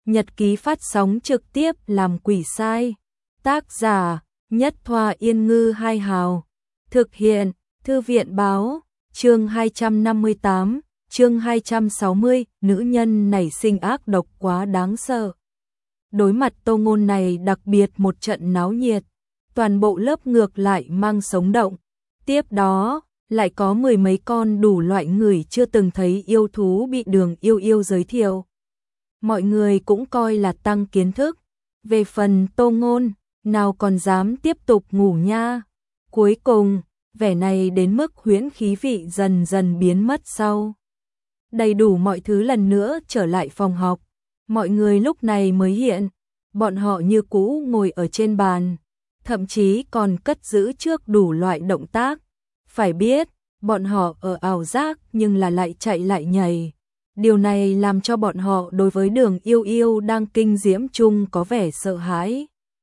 nhật ký phát sóng trực tiếp làm quỷ sai. Tác giả, Nhất Thoa Yên Ngư Hai Hào. Thực hiện, Thư viện Báo. Chương 258, chương 260, nữ nhân nảy sinh ác độc quá đáng sợ. Đối mặt Tô Ngôn này đặc biệt một trận náo nhiệt, toàn bộ lớp ngược lại mang sống động. Tiếp đó, lại có mười mấy con đủ loại người chưa từng thấy yêu thú bị Đường Yêu Yêu giới thiệu. Mọi người cũng coi là tăng kiến thức. Về phần Tô Ngôn, nào còn dám tiếp tục ngủ nha. Cuối cùng, vẻ này đến mức huyễn khí vị dần dần biến mất sau. Đầy đủ mọi thứ lần nữa trở lại phòng học. Mọi người lúc này mới hiện. Bọn họ như cũ ngồi ở trên bàn. Thậm chí còn cất giữ trước đủ loại động tác. Phải biết, bọn họ ở ảo giác nhưng là lại chạy lại nhảy. Điều này làm cho bọn họ đối với Đường Yêu Yêu đang kinh diễm chung có vẻ sợ hãi.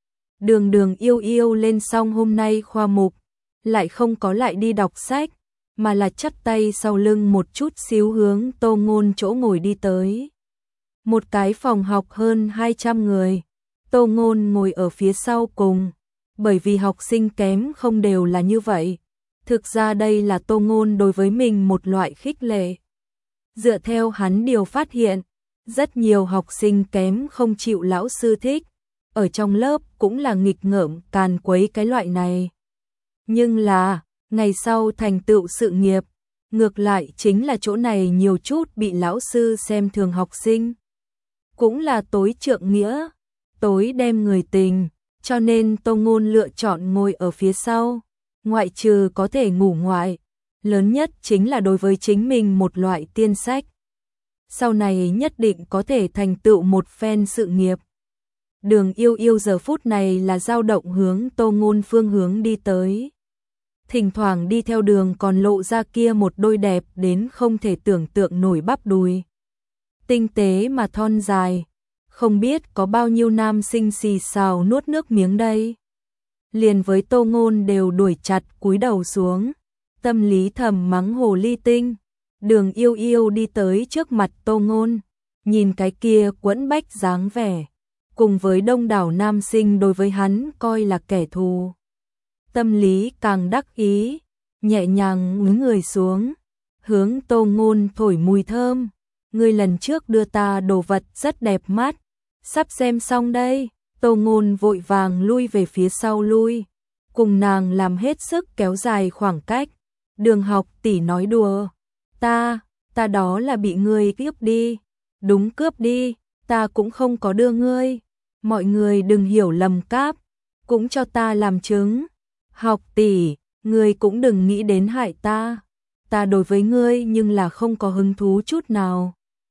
Đường Yêu Yêu lên xong hôm nay khoa mục, lại không có lại đi đọc sách, mà là chắp tay sau lưng một chút xíu hướng Tô Ngôn chỗ ngồi đi tới. Một cái phòng học hơn 200 người, Tô Ngôn ngồi ở phía sau cùng, bởi vì học sinh kém không đều là như vậy. Thực ra đây là Tô Ngôn đối với mình một loại khích lệ. Dựa theo hắn điều phát hiện, rất nhiều học sinh kém không chịu lão sư thích, ở trong lớp cũng là nghịch ngợm càn quấy cái loại này. Nhưng là, ngày sau thành tựu sự nghiệp, ngược lại chính là chỗ này nhiều chút bị lão sư xem thường học sinh. Cũng là tối trượng nghĩa, tối đem người tình, cho nên Tô Ngôn lựa chọn ngồi ở phía sau, ngoại trừ có thể ngủ ngoại, lớn nhất chính là đối với chính mình một loại tiên sách. Sau này nhất định có thể thành tựu một phen sự nghiệp. Đường Yêu Yêu giờ phút này là dao động hướng Tô Ngôn phương hướng đi tới. Thỉnh thoảng đi theo đường còn lộ ra kia một đôi đẹp đến không thể tưởng tượng nổi bắp đùi. Tinh tế mà thon dài, không biết có bao nhiêu nam sinh xì xào nuốt nước miếng đây. Liền với Tô Ngôn đều đuổi chặt cúi đầu xuống, tâm lý thầm mắng hồ ly tinh. Đường Yêu Yêu đi tới trước mặt Tô Ngôn, nhìn cái kia quẫn bách dáng vẻ, cùng với đông đảo nam sinh đối với hắn coi là kẻ thù. Tâm lý càng đắc ý, nhẹ nhàng ngước người xuống, hướng Tô Ngôn thổi mùi thơm. Ngươi lần trước đưa ta đồ vật rất đẹp mắt, sắp xem xong đây. Tô Ngôn vội vàng lui về phía sau lui, cùng nàng làm hết sức kéo dài khoảng cách. Đường Học tỷ nói đùa, ta đó là bị ngươi cướp đi. Đúng, cướp đi, ta cũng không có đưa ngươi. Mọi người đừng hiểu lầm cáp, cũng cho ta làm chứng. Học tỷ, ngươi cũng đừng nghĩ đến hại ta. Ta đối với ngươi nhưng là không có hứng thú chút nào.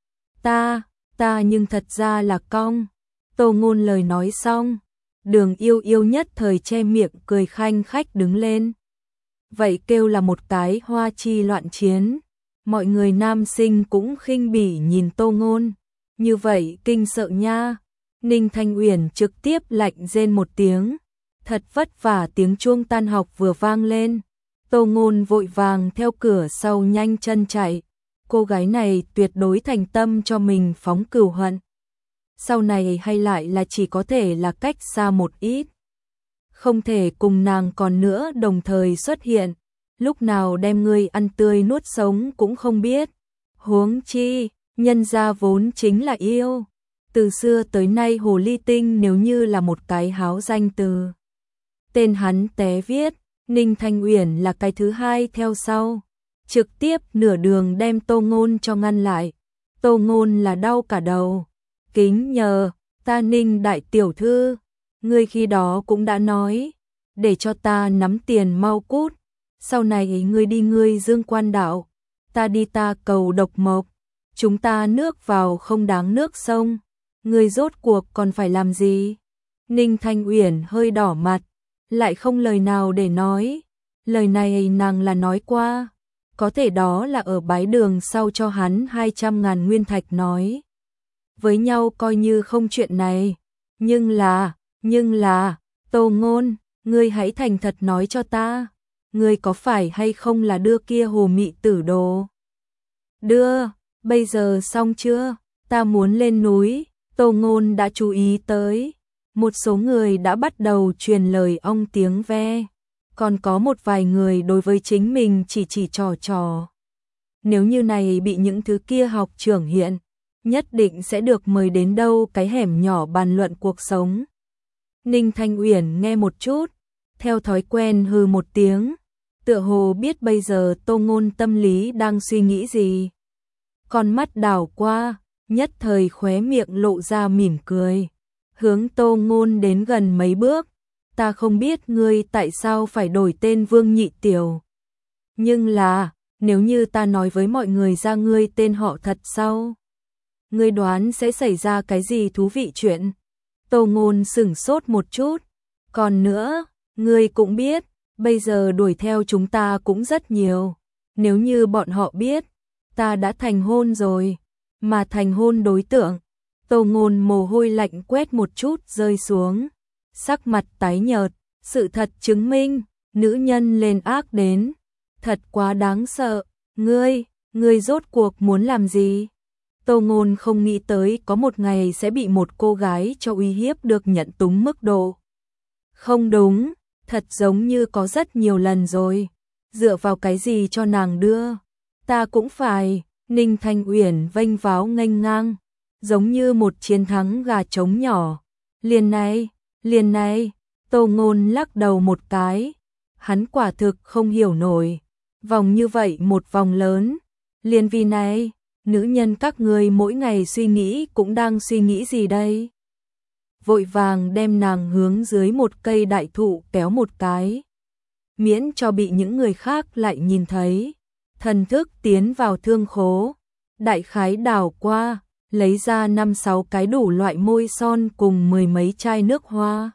Ta nhưng thật ra là cong. Tô Ngôn lời nói xong, Đường Yêu Yêu nhất thời che miệng cười khanh khách đứng lên. Vậy kêu là một cái hoa chi loạn chiến. Mọi người nam sinh cũng khinh bỉ nhìn Tô Ngôn. Như vậy kinh sợ nha. Ninh Thanh Uyển trực tiếp lạnh rên một tiếng. Thật vất vả tiếng chuông tan học vừa vang lên. Tô Ngôn vội vàng theo cửa sau nhanh chân chạy. Cô gái này tuyệt đối thành tâm cho mình phóng cừu hận. Sau này hay lại là chỉ có thể là cách xa một ít. Không thể cùng nàng còn nữa đồng thời xuất hiện. Lúc nào đem ngươi ăn tươi nuốt sống cũng không biết. Huống chi, nhân gia vốn chính là yêu. Từ xưa tới nay hồ ly tinh nếu như là một cái háo danh từ. Tên hắn té viết, Ninh Thanh Uyển là cái thứ hai theo sau. Trực tiếp nửa đường đem Tô Ngôn cho ngăn lại. Tô Ngôn là đau cả đầu. Kính nhờ, ta Ninh đại tiểu thư, ngươi khi đó cũng đã nói, để cho ta nắm tiền mau cút. Sau này ngươi đi ngươi Dương Quan đạo, ta đi ta cầu Độc Mộc. Chúng ta nước vào không đáng nước sông. Ngươi rốt cuộc còn phải làm gì? Ninh Thanh Uyển hơi đỏ mặt, lại không lời nào để nói. Lời này nàng là nói qua, có thể đó là ở bái đường sau cho hắn 200.000 nguyên thạch nói. Với nhau coi như không chuyện này. Nhưng là, Tô Ngôn, ngươi hãy thành thật nói cho ta. Ngươi có phải hay không là đưa kia hồ mị tử đồ? Đưa, bây giờ xong chưa? Ta muốn lên núi, Tô Ngôn đã chú ý tới, một số người đã bắt đầu truyền lời ong tiếng ve, còn có một vài người đối với chính mình chỉ trò trò. Nếu như này bị những thứ kia học trưởng hiện, nhất định sẽ được mời đến đâu cái hẻm nhỏ bàn luận cuộc sống. Ninh Thanh Uyển nghe một chút, theo thói quen hừ một tiếng, tựa hồ biết bây giờ Tô Ngôn tâm lý đang suy nghĩ gì. Con mắt đảo qua, nhất thời khóe miệng lộ ra mỉm cười, hướng Tô Ngôn đến gần mấy bước. Ta không biết ngươi tại sao phải đổi tên Vương Nhị Tiểu. Nhưng là, nếu như ta nói với mọi người ra ngươi tên họ thật sau, ngươi đoán sẽ xảy ra cái gì thú vị chuyện? Tô Ngôn sửng sốt một chút. Còn nữa, ngươi cũng biết, bây giờ đuổi theo chúng ta cũng rất nhiều. Nếu như bọn họ biết, ta đã thành hôn rồi, mà thành hôn đối tượng. Tô Ngôn mồ hôi lạnh quét một chút rơi xuống, sắc mặt tái nhợt, sự thật chứng minh, nữ nhân lên ác đến, thật quá đáng sợ. Ngươi rốt cuộc muốn làm gì? Tô Ngôn không nghĩ tới có một ngày sẽ bị một cô gái cho uy hiếp được nhận túng mức độ. Không đúng, thật giống như có rất nhiều lần rồi, dựa vào cái gì cho nàng đưa? Ta cũng phải. Ninh Thanh Uyển vênh váo nghênh ngang, giống như một chiến thắng gà trống nhỏ. Liền này, Tô Ngôn lắc đầu một cái, hắn quả thực không hiểu nổi, vòng như vậy một vòng lớn, liền vì này, nữ nhân các ngươi mỗi ngày suy nghĩ cũng đang suy nghĩ gì đây? Vội vàng đem nàng hướng dưới một cây đại thụ kéo một cái, miễn cho bị những người khác lại nhìn thấy. Thần thức tiến vào thương khố, đại khái đảo qua, lấy ra 5-6 cái đủ loại môi son cùng 10 mấy chai nước hoa.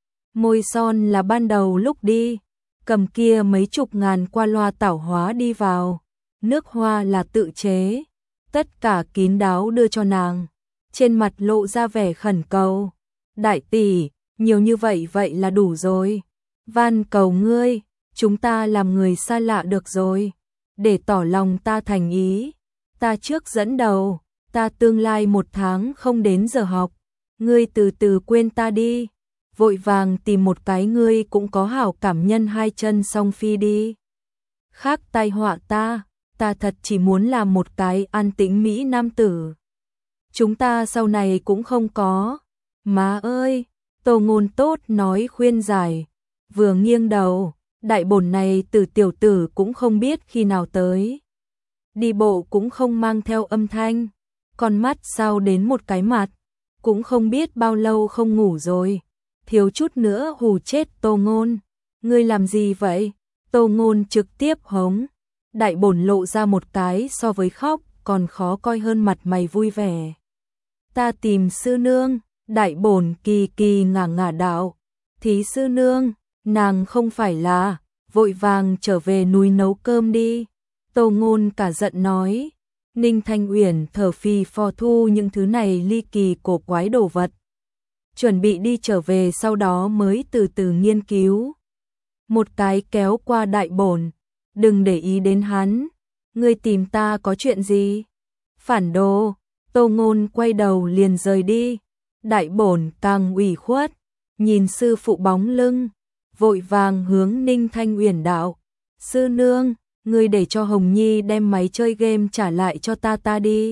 Môi son là ban đầu lúc đi, cầm kia mấy chục ngàn qua loa tảo hóa đi vào, nước hoa là tự chế, tất cả kín đáo đưa cho nàng, trên mặt lộ ra vẻ khẩn cầu. Đại tỷ, nhiều như vậy là đủ rồi, van cầu ngươi, chúng ta làm người xa lạ được rồi. Để tỏ lòng ta thành ý, ta trước dẫn đầu, ta tương lai 1 tháng không đến giờ học, ngươi từ từ quên ta đi, vội vàng tìm một cái ngươi cũng có hảo cảm nhân hai chân song phi đi. Khác tai họa ta thật chỉ muốn làm một cái an tĩnh mỹ nam tử. Chúng ta sau này cũng không có. Má ơi, Tô Ngôn tốt nói khuyên giải, vừa nghiêng đầu. Đại bổn này từ tiểu tử cũng không biết khi nào tới. Đi bộ cũng không mang theo âm thanh, con mắt sao đến một cái mặt, cũng không biết bao lâu không ngủ rồi, thiếu chút nữa hù chết Tô Ngôn. Ngươi làm gì vậy? Tô Ngôn trực tiếp hống. Đại bổn lộ ra một cái so với khóc còn khó coi hơn mặt mày vui vẻ. Ta tìm sư nương. Đại bổn kỳ kỳ ngả đạo. Thí sư nương, nàng không phải là, vội vàng trở về núi nấu cơm đi. Tô Ngôn cả giận nói. Ninh Thanh Uyển thở phì phò thu những thứ này ly kỳ cổ quái đồ vật, chuẩn bị đi trở về, sau đó mới từ từ nghiên cứu. Một cái kéo qua đại bổn, đừng để ý đến hắn, ngươi tìm ta có chuyện gì? Phản đồ. Tô Ngôn quay đầu liền rời đi. Đại bổn càng ủy khuất, nhìn sư phụ bóng lưng, vội vàng hướng Ninh Thanh Uyển đạo. Sư nương, ngươi để cho Hồng Nhi đem máy chơi game trả lại cho ta đi.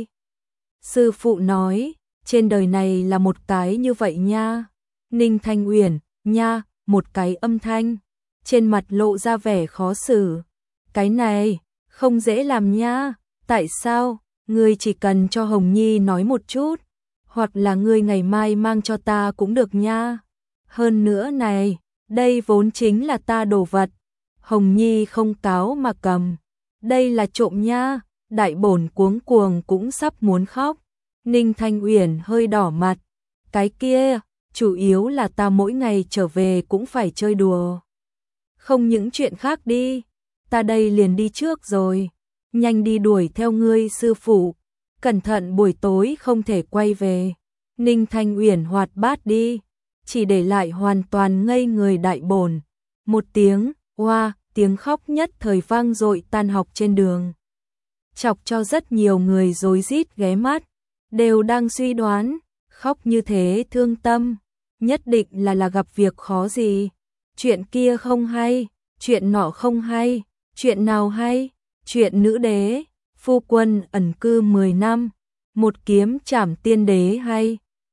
Sư phụ nói, trên đời này là một cái như vậy nha. Ninh Thanh Uyển, nha, một cái âm thanh, trên mặt lộ ra vẻ khó xử. Cái này, không dễ làm nha. Tại sao? Ngươi chỉ cần cho Hồng Nhi nói một chút, hoặc là ngươi ngày mai mang cho ta cũng được nha. Hơn nữa này, đây vốn chính là ta đồ vật, Hồng Nhi không cáo mà cầm, đây là trộm nha. Đại bổn cuống cuồng cũng sắp muốn khóc. Ninh Thanh Uyển hơi đỏ mặt. Cái kia, chủ yếu là ta mỗi ngày trở về cũng phải chơi đùa. Không những chuyện khác đi, ta đây liền đi trước rồi. Nhanh đi đuổi theo ngươi sư phụ, cẩn thận buổi tối không thể quay về. Ninh Thanh Uyển hoạt bát đi, chỉ để lại hoàn toàn ngây người đại bổn. Một tiếng, oa, tiếng khóc nhất thời vang dội tan học trên đường, chọc cho rất nhiều người rối rít ghé mắt, đều đang suy đoán, khóc như thế thương tâm, nhất định là gặp việc khó gì. Chuyện kia không hay, chuyện nọ không hay, chuyện nào hay? Chuyện nữ đế, phu quân ẩn cư 10 năm, một kiếm trảm tiên đế hay.